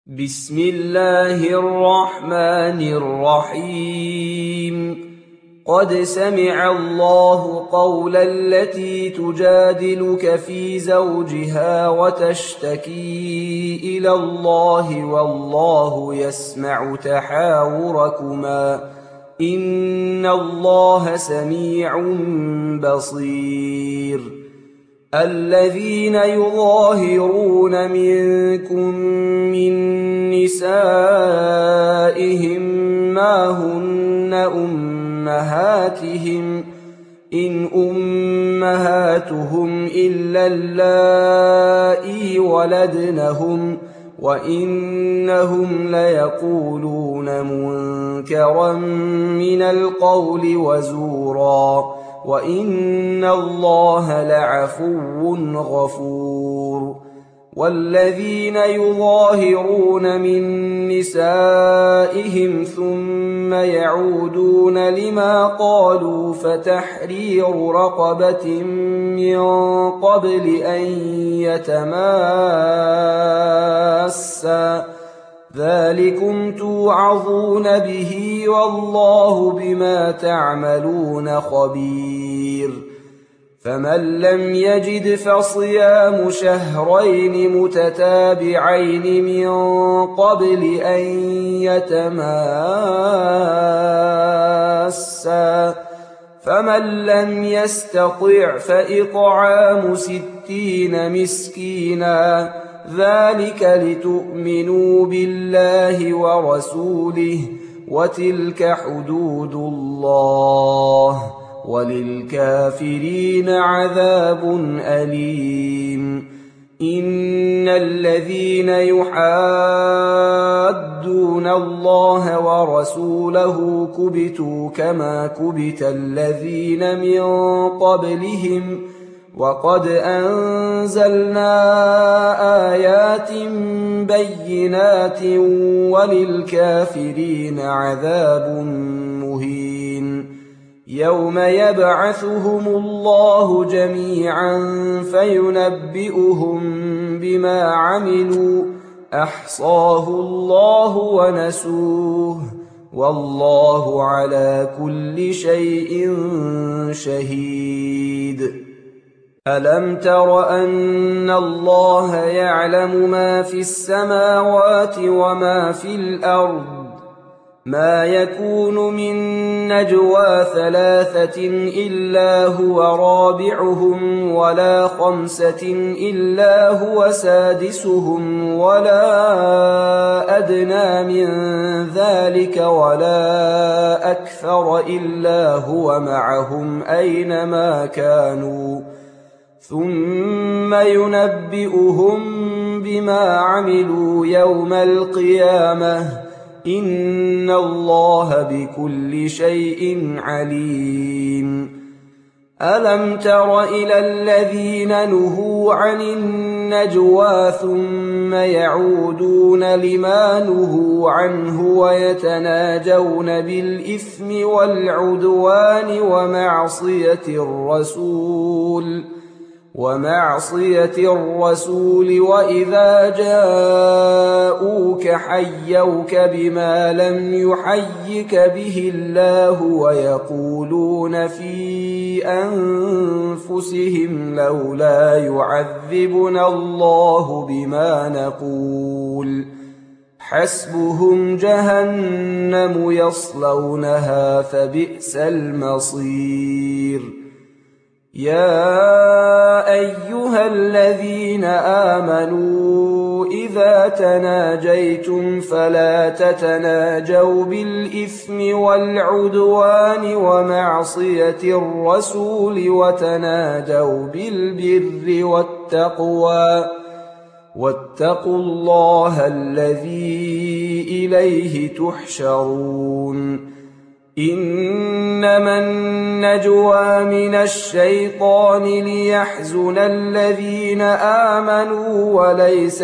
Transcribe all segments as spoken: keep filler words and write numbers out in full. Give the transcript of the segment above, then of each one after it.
بسم الله الرحمن الرحيم. قد سمع الله قول التي تجادلك في زوجها وتشتكي إلى الله والله يسمع تحاوركما إن الله سميع بصير. الذين يظاهرون منكم من نسائهم ما هن أمهاتهم إن أمهاتهم إلا اللائي ولدنهم وإنهم ليقولون منكرا من القول وزورا وإن الله لعفو غفور. والذين يظاهرون من نسائهم ثم يعودون لما قالوا فتحرير رقبة من قبل أن يتماسا ذلكم توعظون به والله بما تعملون خبير. فمن لم يجد فصيام شهرين متتابعين من قبل أن يتماسا فمن لم يستطع فإطعام ستين مسكينا ذلك لتؤمنوا بالله ورسوله وتلك حدود الله وللكافرين عذاب أليم. إن الذين يحادون الله ورسوله كبتوا كما كبت الذين من قبلهم وقد أنزلنا آيات بينات وللكافرين عذاب مهين. يوم يبعثهم الله جميعا فينبئهم بما عملوا أحصاه الله ونسوه والله على كل شيء شهيد. ألم تر أن الله يعلم ما في السماوات وما في الأرض ما يكون من نجوى ثلاثة إلا هو رابعهم ولا خمسة إلا هو سادسهم ولا أدنى من ذلك ولا أكثر إلا هو معهم أينما كانوا ثم ينبئهم بما عملوا يوم القيامة إن الله بكل شيء عليم. ألم تر إلى الذين نهوا عن النجوى ثم يعودون لما نهوا عنه ويتناجون بالإثم والعدوان ومعصية الرسول ومعصية الرسول وإذا جاءوك حيوك بما لم يحيك به الله ويقولون في أنفسهم لولا يعذبنا الله بما نقول حسبهم جهنم يصلونها فبئس المصير. يا أيها الذين آمنوا إذا تناجيتم فلا تتناجوا بالإثم والعدوان ومعصية الرسول وتناجوا بالبر والتقوى واتقوا الله الذي إليه تحشرون. إنما النجوى من الشيطان ليحزن الذين آمنوا وليس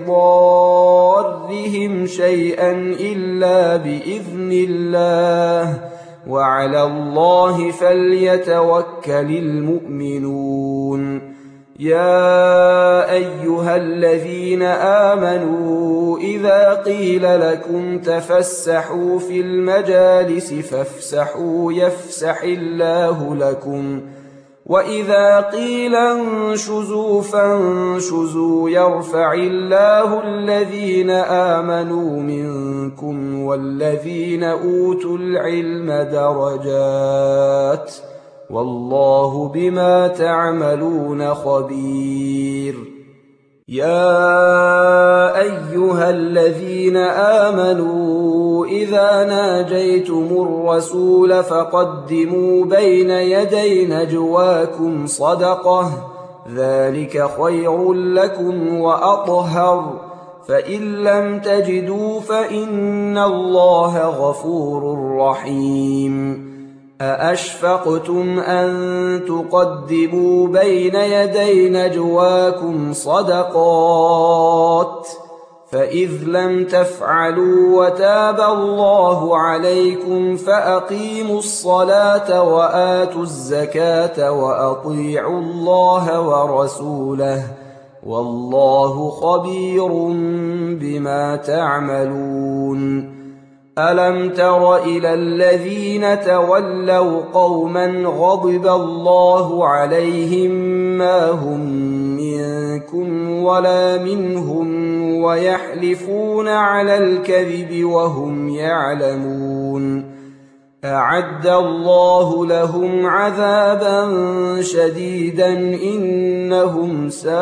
بضارهم شيئا إلا بإذن الله وعلى الله فليتوكل المؤمنون. يا أيها الذين آمنوا إذا قيل لكم تفسحوا في المجالس فافسحوا يفسح الله لكم وإذا قيل انشزوا فانشزوا يرفع الله الذين آمنوا منكم والذين أوتوا العلم درجات والله بما تعملون خبير. يا أيها الذين آمنوا إذا ناجيتم الرسول فقدموا بين يدي نجواكم صدقة ذلك خير لكم وأطهر فإن لم تجدوا فإن الله غفور رحيم. أأشفقتم أن تقدموا بين يدي نجواكم صدقات فإذ لم تفعلوا وتاب الله عليكم فأقيموا الصلاة وآتوا الزكاة وأطيعوا الله ورسوله والله خبير بما تعملون. ألم تر إلى الذين تولوا قوما غضب الله عليهم ما هم منكم ولا منهم ويحلفون على الكذب وهم يعلمون أعد الله لهم عذابا شديدا إنهم ساء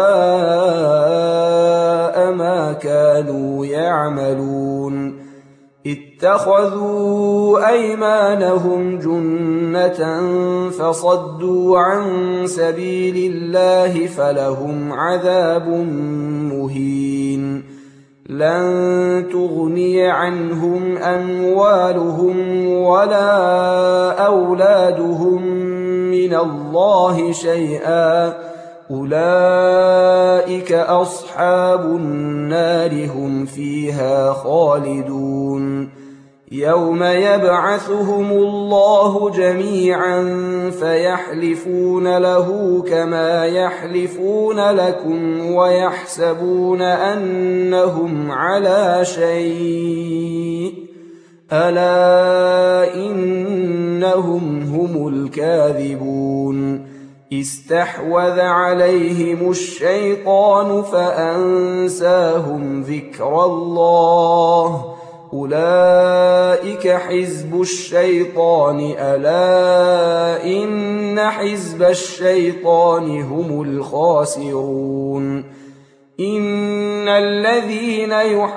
ما كانوا يعملون. اتخذوا أيمانهم جنة فصدوا عن سبيل الله فلهم عذاب مهين. لن تغني عنهم أموالهم ولا أولادهم من الله شيئا أولئك أصحاب النار هم فيها خالدون. يوم يبعثهم الله جميعا فيحلفون له كما يحلفون لكم ويحسبون أنهم على شيء ألا إنهم هم الكاذبون. استحوذ عليهم الشيطان فأنساهم ذكر الله أولئك حزب الشيطان ألا إن حزب الشيطان هم الخاسرون. إن الذين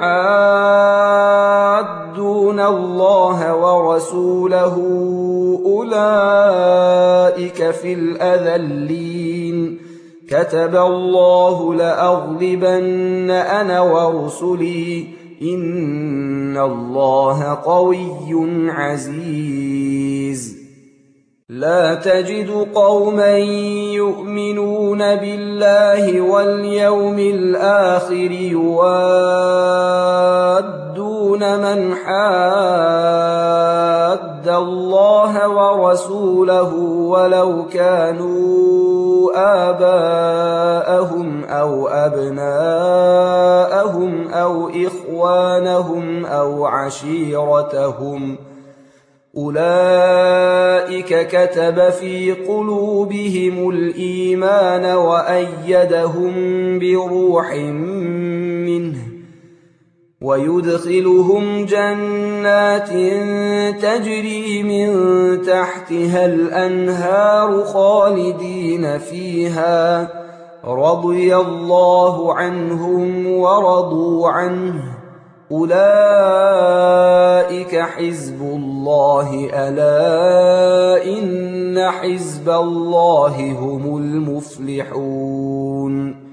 يحادون الله ورسوله أولئك في الأذلين. كتب الله لأغلبن أنا ورسلي إن الله قوي عزيز. لا تجد قوما يؤمنون بالله واليوم الآخر يوادون من حاد الله ورسوله ولو كانوا آباءهم أو أبناءهم أو إخوانهم أو عشيرتهم أولئك كتب في قلوبهم الإيمان وأيدهم بروح منه ويدخلهم جنات تجري من تحتها الأنهار خالدين فيها رضي الله عنهم ورضوا عنه أولئك حزب الله ألا إن حزب الله هم المفلحون.